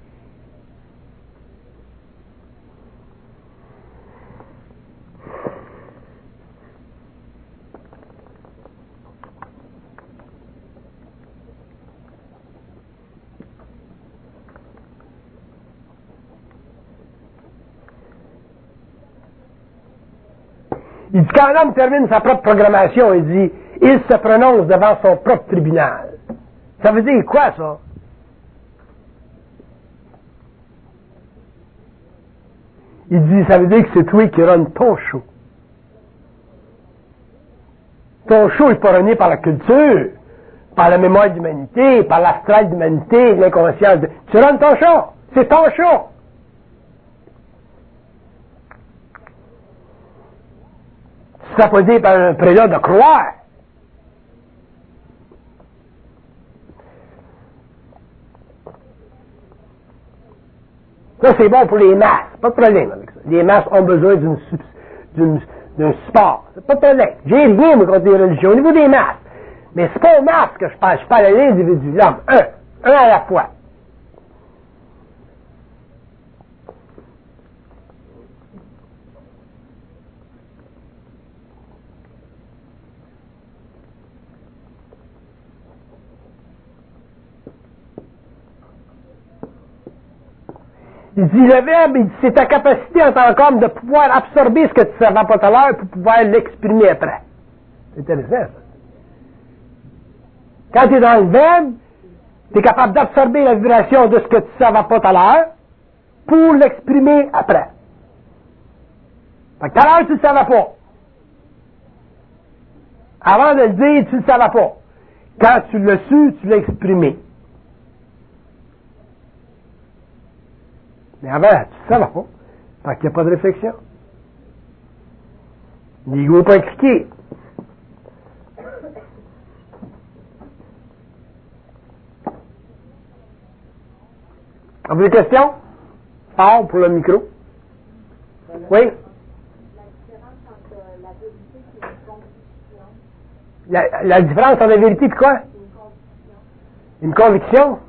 A: Il dit, quand l'homme termine sa propre programmation, il dit, il se prononce devant son propre tribunal. Ça veut dire quoi, ça? Il dit, ça veut dire que c'est toi qui run ton show. Ton show n'est pas runné par la culture, par la mémoire d'humanité, par l'astral d'humanité, l'inconscience. De... Tu runs ton show. C'est ton show. Ça peut dire par un prélat de croire. Ça, c'est bon pour les masses. Pas de problème avec ça. Les masses ont besoin d'une, d'une, d'un support. C'est pas de problème. J'ai rien, moi, contre les religions. Au niveau des masses. Mais c'est pas aux masses que je parle. Je parle à l'individu. L'homme. Un. Un à la fois. Il dit, le verbe, il dit, c'est ta capacité en tant qu'homme de pouvoir absorber ce que tu ne savais pas tout à l'heure pour pouvoir l'exprimer après. C'est intéressant, ça. Quand tu es dans le verbe, tu es capable d'absorber la vibration de ce que tu ne savais pas tout à l'heure pour l'exprimer après. Fait que tout à l'heure, tu ne le savais pas. Avant de le dire, tu ne le savais pas. Quand tu l'as su, tu l'as exprimé. Mais avant, tu ne savais pas. Fait qu'il n'y a pas de réflexion. L'ego n'est pas impliqué. Avez-vous des questions? Fort pour le micro. Oui? La différence entre la vérité et une conviction. La, la différence entre la vérité et quoi? Une conviction. Une conviction?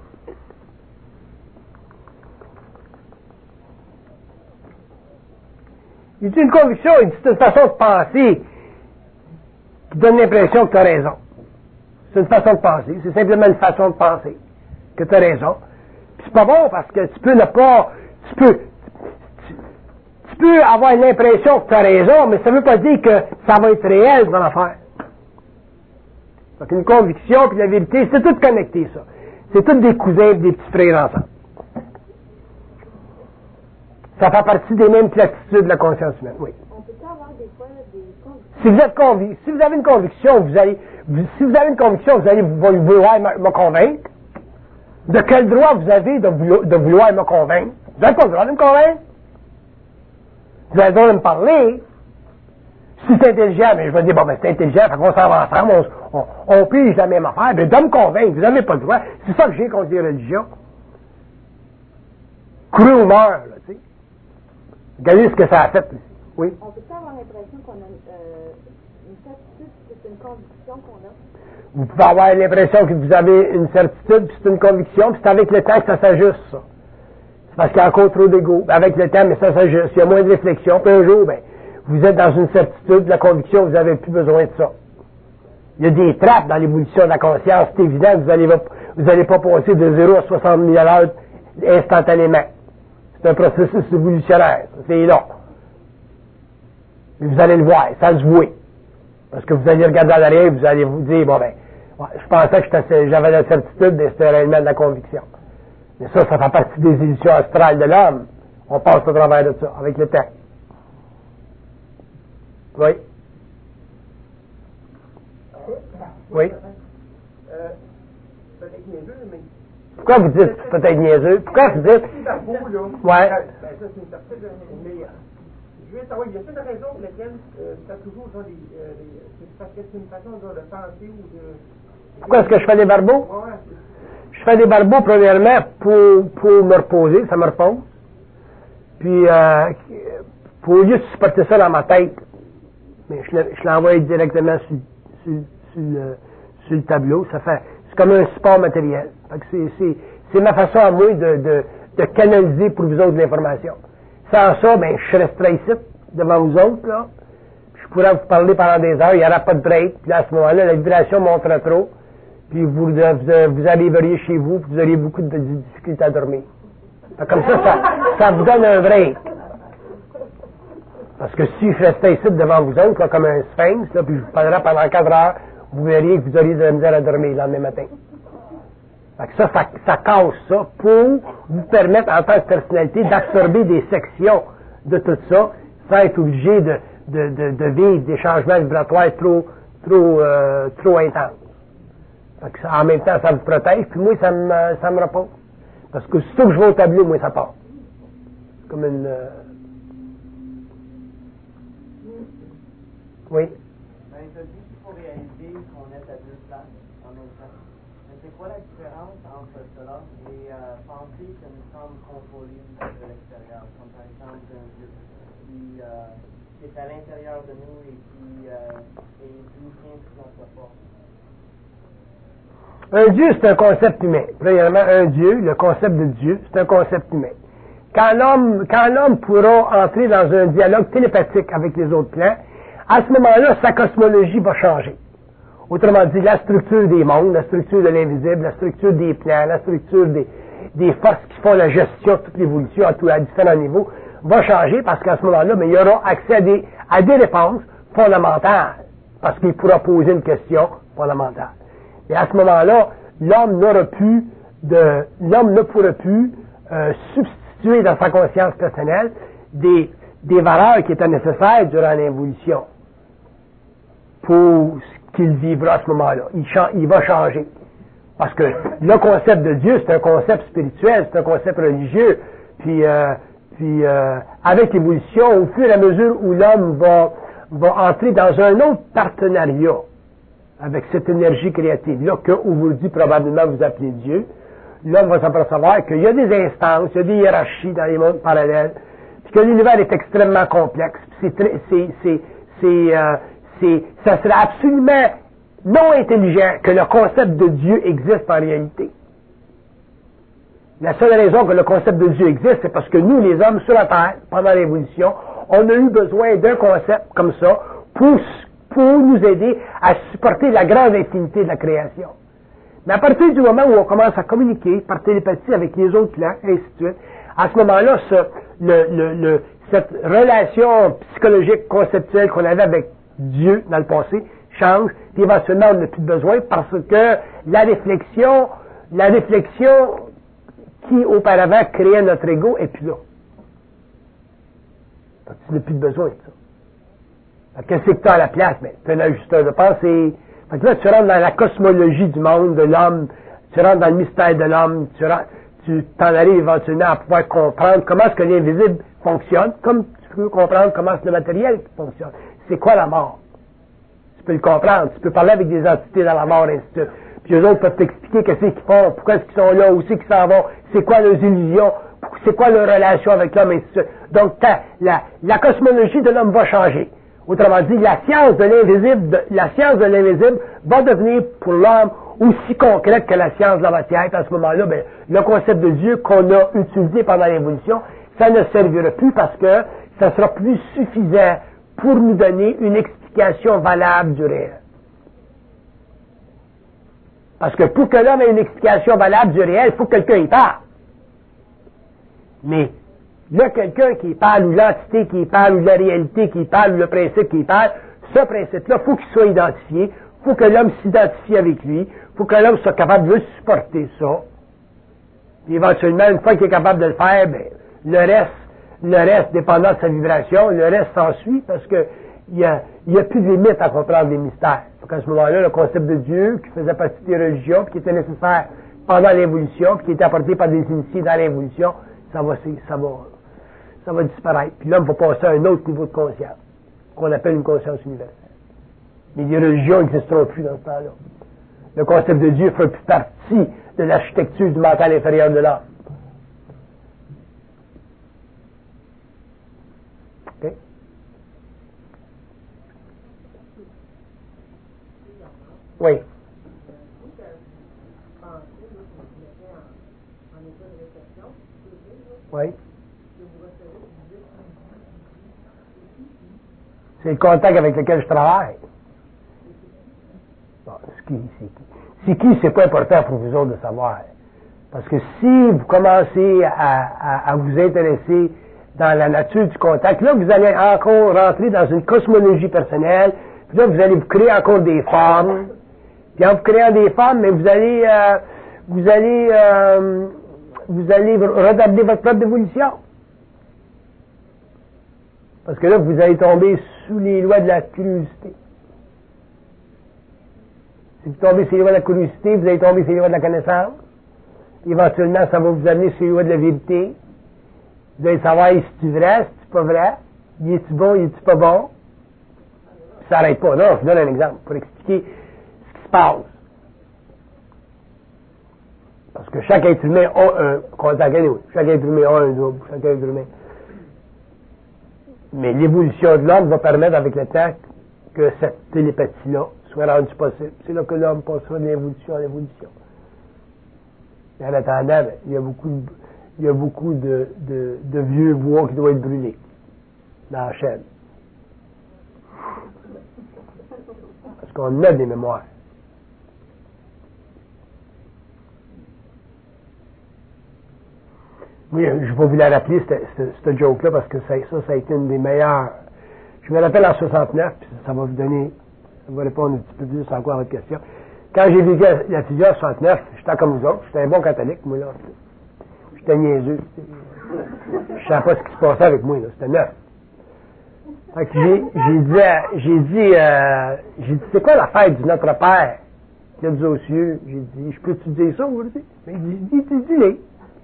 A: Il dit une conviction, il dit c'est une façon de penser qui donne l'impression que tu as raison. C'est une façon de penser, c'est simplement une façon de penser que tu as raison. Puis c'est pas bon parce que tu peux ne pas, tu peux, tu, tu peux avoir l'impression que tu as raison, mais ça ne veut pas dire que ça va être réel dans l'affaire. Donc une conviction et la vérité, c'est tout connecté ça. C'est tous des cousins et des petits frères ensemble. Ça fait partie des mêmes platitudes de la conscience humaine, oui.
B: On peut avoir des fois des convictions.
A: Si vous êtes convi si vous avez une conviction, vous allez, vous, si vous avez une conviction, vous allez vouloir me, me convaincre. De quel droit vous avez de vouloir, de vouloir me convaincre? Vous n'avez pas le droit de me convaincre. Vous avez le droit de me parler. Si c'est intelligent, mais je vais dire, bon, ben, c'est intelligent, fait qu'on s'en va ensemble, on, on, on pige la même affaire, mais de me convaincre, vous n'avez pas le droit. C'est ça que j'ai contre les religions. Creux ou meurt, là, tu sais. Regardez ce que ça a fait, ici. Oui?
B: On peut avoir l'impression qu'on a euh, une certitude, c'est une conviction qu'on a.
A: Vous pouvez avoir l'impression que vous avez une certitude, puis c'est une conviction, puis c'est avec le temps que ça s'ajuste, ça. C'est parce qu'il y a encore trop d'ego. Avec le temps, mais ça s'ajuste. Il y a moins de réflexion, puis un jour, ben, vous êtes dans une certitude, de la conviction, vous n'avez plus besoin de ça. Il y a des trappes dans l'évolution de la conscience, c'est évident que vous n'allez vous allez pas passer de zéro à soixante mille à l'heure instantanément. C'est un processus évolutionnaire, c'est là. Mais vous allez le voir, ça se voit. Parce que vous allez regarder à l'arrière, vous allez vous dire, bon ben, ouais, je pensais que j'avais la certitude, mais c'était réellement de la conviction. Mais ça, ça fait partie des illusions astrales de l'homme. On passe au travers de ça, avec le temps. Oui. Oui.
C: Euh, peut-être niaiseux, mais...
A: Pourquoi vous dites peut-être niaiseux? Pourquoi vous dites... Ouais.
C: Ben, ça, c'est une certitude, mais... Je veux savoir, il y a une raison pour laquelle euh, tu as toujours genre, des, euh, des, c'est parce que c'est une façon genre, de penser ou de...
A: Pourquoi est-ce que je fais des barbeaux?
C: Ouais,
A: je fais des barbeaux, premièrement, pour, pour me reposer, ça me repose. Puis, euh, pour au lieu de supporter ça dans ma tête, mais je, je l'envoie directement sur, sur, sur, le, sur le tableau. Ça fait, c'est comme un support matériel. Fait que c'est, c'est, c'est ma façon à moi de, de, de canaliser pour vous autres l'information. Sans ça, ben, je resterai ici, devant vous autres, là. Je pourrais vous parler pendant des heures, il n'y aura pas de break. Puis là, à ce moment-là, la vibration monterait trop. Puis vous, vous, vous arriveriez chez vous, puis vous auriez beaucoup de difficultés à dormir. Fait comme ça, ça, ça vous donne un break. Parce que si je restais ici devant vous autres, là, comme un sphinx, là, puis je vous parlerais pendant quatre heures, vous verriez que vous auriez de la misère à dormir le lendemain matin. Fait que ça, ça, ça casse ça pour vous permettre, en tant que personnalité, d'absorber des sections de tout ça, sans être obligé de, de, de, de vivre des changements vibratoires trop, trop, euh, trop intenses. Fait que ça, en même temps, ça vous protège, puis moi, ça me, ça me repose. Parce que surtout que je vais au tableau, moi, ça part. Comme une... Euh... Oui?
D: Ben, tu as dit qu'il faut réaliser qu'on est à deux places en même temps. Mais c'est quoi la différence entre cela et euh, penser que nous sommes contrôlés de l'extérieur, comme par exemple un Dieu qui, euh, qui est à l'intérieur de nous et qui euh, et nous tient sous notre force?
A: Un Dieu, c'est un concept humain. Premièrement, un Dieu, le concept de Dieu, c'est un concept humain. Quand l'homme, quand l'homme pourra entrer dans un dialogue télépathique avec les autres plans, à ce moment-là, sa cosmologie va changer. Autrement dit, la structure des mondes, la structure de l'invisible, la structure des plans, la structure des, des forces qui font la gestion de toute l'évolution à, tout, à différents niveaux, va changer parce qu'à ce moment-là, mais il y aura accès à des, à des réponses fondamentales parce qu'il pourra poser une question fondamentale. Et à ce moment-là, l'homme n'aura plus de, l'homme ne pourra plus euh, substituer dans sa conscience personnelle des, des valeurs qui étaient nécessaires durant l'évolution pour ce qu'il vivra à ce moment-là. Il, cha- il va changer. Parce que le concept de Dieu, c'est un concept spirituel, c'est un concept religieux. Puis, euh, puis euh, avec l'évolution, au fur et à mesure où l'homme va, va entrer dans un autre partenariat avec cette énergie créative-là qu'aujourd'hui probablement vous appelez Dieu, l'homme va s'apercevoir qu'il y a des instances, il y a des hiérarchies dans les mondes parallèles, puis que l'univers est extrêmement complexe. C'est, très, c'est, c'est, c'est, euh, c'est, ça serait absolument non intelligent que le concept de Dieu existe en réalité. La seule raison que le concept de Dieu existe, c'est parce que nous, les hommes sur la Terre, pendant l'évolution, on a eu besoin d'un concept comme ça pour pour nous aider à supporter la grande infinité de la création. Mais à partir du moment où on commence à communiquer par télépathie avec les autres plans, et ainsi de suite, à ce moment-là, ce, le, le, le, cette relation psychologique conceptuelle qu'on avait avec Dieu dans le passé change, puis éventuellement on n'a plus besoin parce que la réflexion, la réflexion qui auparavant créait notre ego est plus là. Donc tu n'as plus besoin de ça. Qu'est-ce que tu as à la place? Mais tu es un ajusteur de pensée. Fait que là, tu rentres dans la cosmologie du monde, de l'homme, tu rentres dans le mystère de l'homme, tu, rentres, tu t'en arrives éventuellement à pouvoir comprendre comment est-ce que l'invisible fonctionne, comme tu peux comprendre comment est-ce que le matériel fonctionne. C'est quoi la mort? Tu peux le comprendre, tu peux parler avec des entités dans la mort, ainsi de suite. Puis eux autres peuvent t'expliquer qu'est-ce qu'ils font, pourquoi est-ce qu'ils sont là, où c'est qu'ils s'en vont, c'est quoi leurs illusions, c'est quoi leur relation avec l'homme, ainsi de suite. Donc, ta, la, la cosmologie de l'homme va changer. Autrement dit, la science de l'invisible, de, la science de l'invisible va devenir pour l'homme aussi concrète que la science de la matière. À ce moment-là, ben, le concept de Dieu qu'on a utilisé pendant l'évolution, ça ne servira plus parce que ça sera plus suffisant pour nous donner une explication valable du réel. Parce que pour que l'homme ait une explication valable du réel, il faut que quelqu'un y parle. Mais là, quelqu'un qui parle, ou l'entité qui parle, ou la réalité qui parle, ou le principe qui parle, ce principe-là, il faut qu'il soit identifié, il faut que l'homme s'identifie avec lui, il faut que l'homme soit capable de supporter ça. Puis éventuellement, une fois qu'il est capable de le faire, ben, le reste, le reste, dépendant de sa vibration, le reste s'ensuit parce que il y a, il y a plus de limite à comprendre les mystères. Donc à ce moment-là, le concept de Dieu, qui faisait partie des religions, puis qui était nécessaire pendant l'évolution, puis qui était apporté par des initiés dans l'évolution, ça va, ça va, ça va disparaître. Puis l'homme va passer à un autre niveau de conscience, qu'on appelle une conscience universelle. Mais les religions n'existeront plus dans ce temps-là. Le concept de Dieu ne fera plus partie de l'architecture du mental inférieur de l'homme. OK? Oui. Oui. C'est le contact avec lequel je travaille. Bon, c'est qui, c'est qui? C'est qui, c'est pas important pour vous autres de savoir. Parce que si vous commencez à, à, à vous intéresser dans la nature du contact, là, vous allez encore rentrer dans une cosmologie personnelle, puis là, vous allez vous créer encore des formes. Puis en vous créant des formes, mais vous allez, euh, vous allez, euh, vous allez retarder votre propre évolution. Parce que là, vous allez tomber sous les lois de la curiosité. Si vous tombez sur les lois de la curiosité, vous allez tomber sur les lois de la connaissance. Éventuellement, ça va vous amener sur les lois de la vérité. Vous allez savoir, si c'est vrai, si c'est pas vrai, y est-tu bon, y est-tu pas bon. Puis ça n'arrête pas. Non, je vous donne un exemple pour expliquer ce qui se passe. Parce que chaque être humain a un contact à nous. Chaque être humain a un double. Chaque être humain. Mais l'évolution de l'homme va permettre avec le temps que cette télépathie-là soit rendue possible. C'est là que l'homme passera de l'évolution à l'évolution. Et en attendant, ben, il y a beaucoup, de, il y a beaucoup de, de, de vieux bois qui doivent être brûlés dans la chaîne. Parce qu'on a des mémoires. Oui, je vais vous la rappeler, cette joke-là, parce que ça, ça, ça a été une des meilleures. Je me rappelle en soixante-neuf, puis ça va vous donner, ça va répondre un petit peu plus encore à votre question. Quand j'ai vécu la fusillade en soixante-neuf, j'étais comme vous autres, j'étais un bon catholique, moi, là. J'étais niaiseux. Je savais pas ce qui se passait avec moi, là. C'était neuf. Fait que j'ai, j'ai dit, j'ai dit, euh, j'ai dit, c'est quoi l'affaire du Notre Père qui a dit aux cieux? J'ai dit, je peux-tu dire ça aujourd'hui? Il dit, dis, dis, dis-les.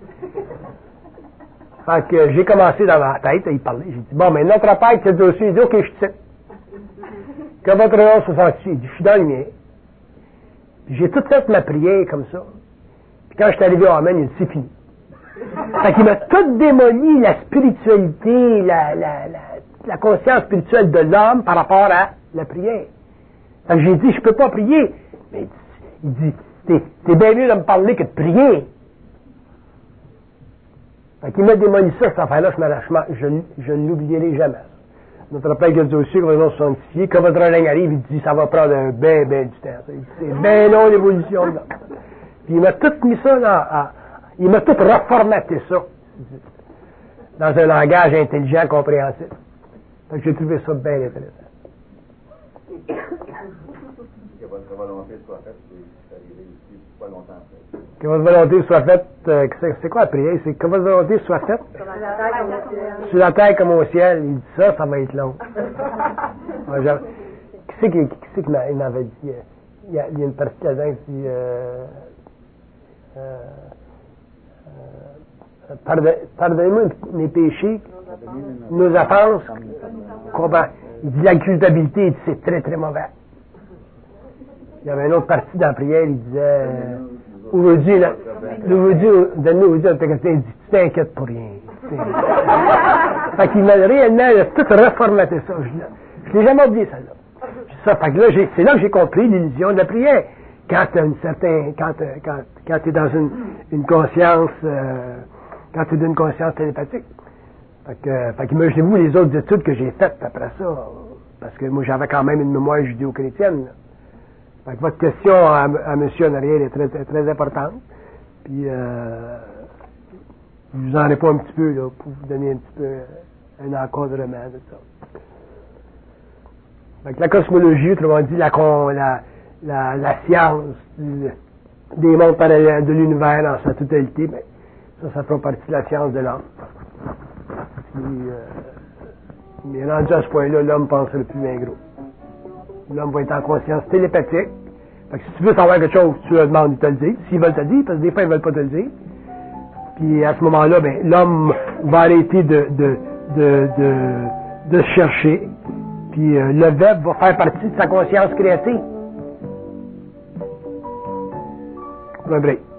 A: Fait que j'ai commencé dans ma tête à y parler. J'ai dit, bon, mais Notre Père qui a dit aux cieux, il dit, OK, je cite. Que votre nom soit sanctifié. Il dit, je suis dans le mien. Puis j'ai tout fait ma prière comme ça. Puis quand je suis arrivé au Amen, il dit, c'est fini. Fait qu'il m'a tout démoli la spiritualité, la, la, la, la conscience spirituelle de l'homme par rapport à la prière. Fait que j'ai dit, je peux pas prier. Mais il dit, t'es, t'es bien mieux de me parler que de prier. Fait qu'il m'a démoli ça, cette affaire-là, je, je, je ne l'oublierai jamais. Notre Père qui a dit aussi qu'on va nous sanctifier, quand votre règne arrive, il dit, ça va prendre un ben, ben du temps. Il dit, c'est bien long l'évolution, là. Puis il m'a tout mis ça dans, à, il m'a tout reformaté ça, dans un langage intelligent, compréhensible. Fait que j'ai trouvé ça bien intéressant.
E: Que votre volonté soit faite, c'est arrivé ici pas longtemps après.
A: Que votre volonté soit faite, euh, c'est, c'est quoi la prière? C'est que votre volonté soit faite sur la terre comme au ciel. Il dit ça, ça va être long. Moi, qui c'est qui, qui, c'est qui m'a, il m'avait dit? Il y, a, il y a une partie là-dedans qui dit euh, euh, euh, pardon, pardonnez-moi mes péchés, nos offenses. Comment? Il dit la culpabilité, il dit c'est très très mauvais. Il y avait une autre partie dans la prière, il disait euh, aujourd'hui, là, aujourd'hui, donne-nous aujourd'hui un péché, il dit tu t'inquiètes pour rien. Fait qu'il m'a réellement il a tout reformaté ça. Je, je l'ai jamais oublié ça là. Ça, fait que là, j'ai, c'est là que j'ai compris l'illusion de la prière. Quand tu as une certaine, quand, quand, quand tu es dans une, une conscience, euh, quand tu es d'une conscience télépathique. Fait que, fait qu'imaginez-vous les autres études que j'ai faites après ça, parce que moi j'avais quand même une mémoire judéo-chrétienne. Là. Fait que votre question à, à monsieur en arrière est très, très, très importante. Puis, euh, je vous en réponds un petit peu, là, pour vous donner un petit peu un encadrement de ça. Fait que la cosmologie, autrement dit, la, la, la, la science du, des mondes parallèles de l'univers dans sa totalité, ben, ça, ça fera partie de la science de l'homme. Puis, euh, mais rendu à ce point-là, l'homme pensera plus bien gros. L'homme va être en conscience télépathique. Fait que si tu veux savoir quelque chose, tu leur demandes de te le dire. S'ils veulent te le dire, parce que des fois, ils veulent pas te le dire. Puis à ce moment-là, ben, l'homme va arrêter de, de, de, de, de chercher. Puis euh, le verbe va faire partie de sa conscience créative. Un break.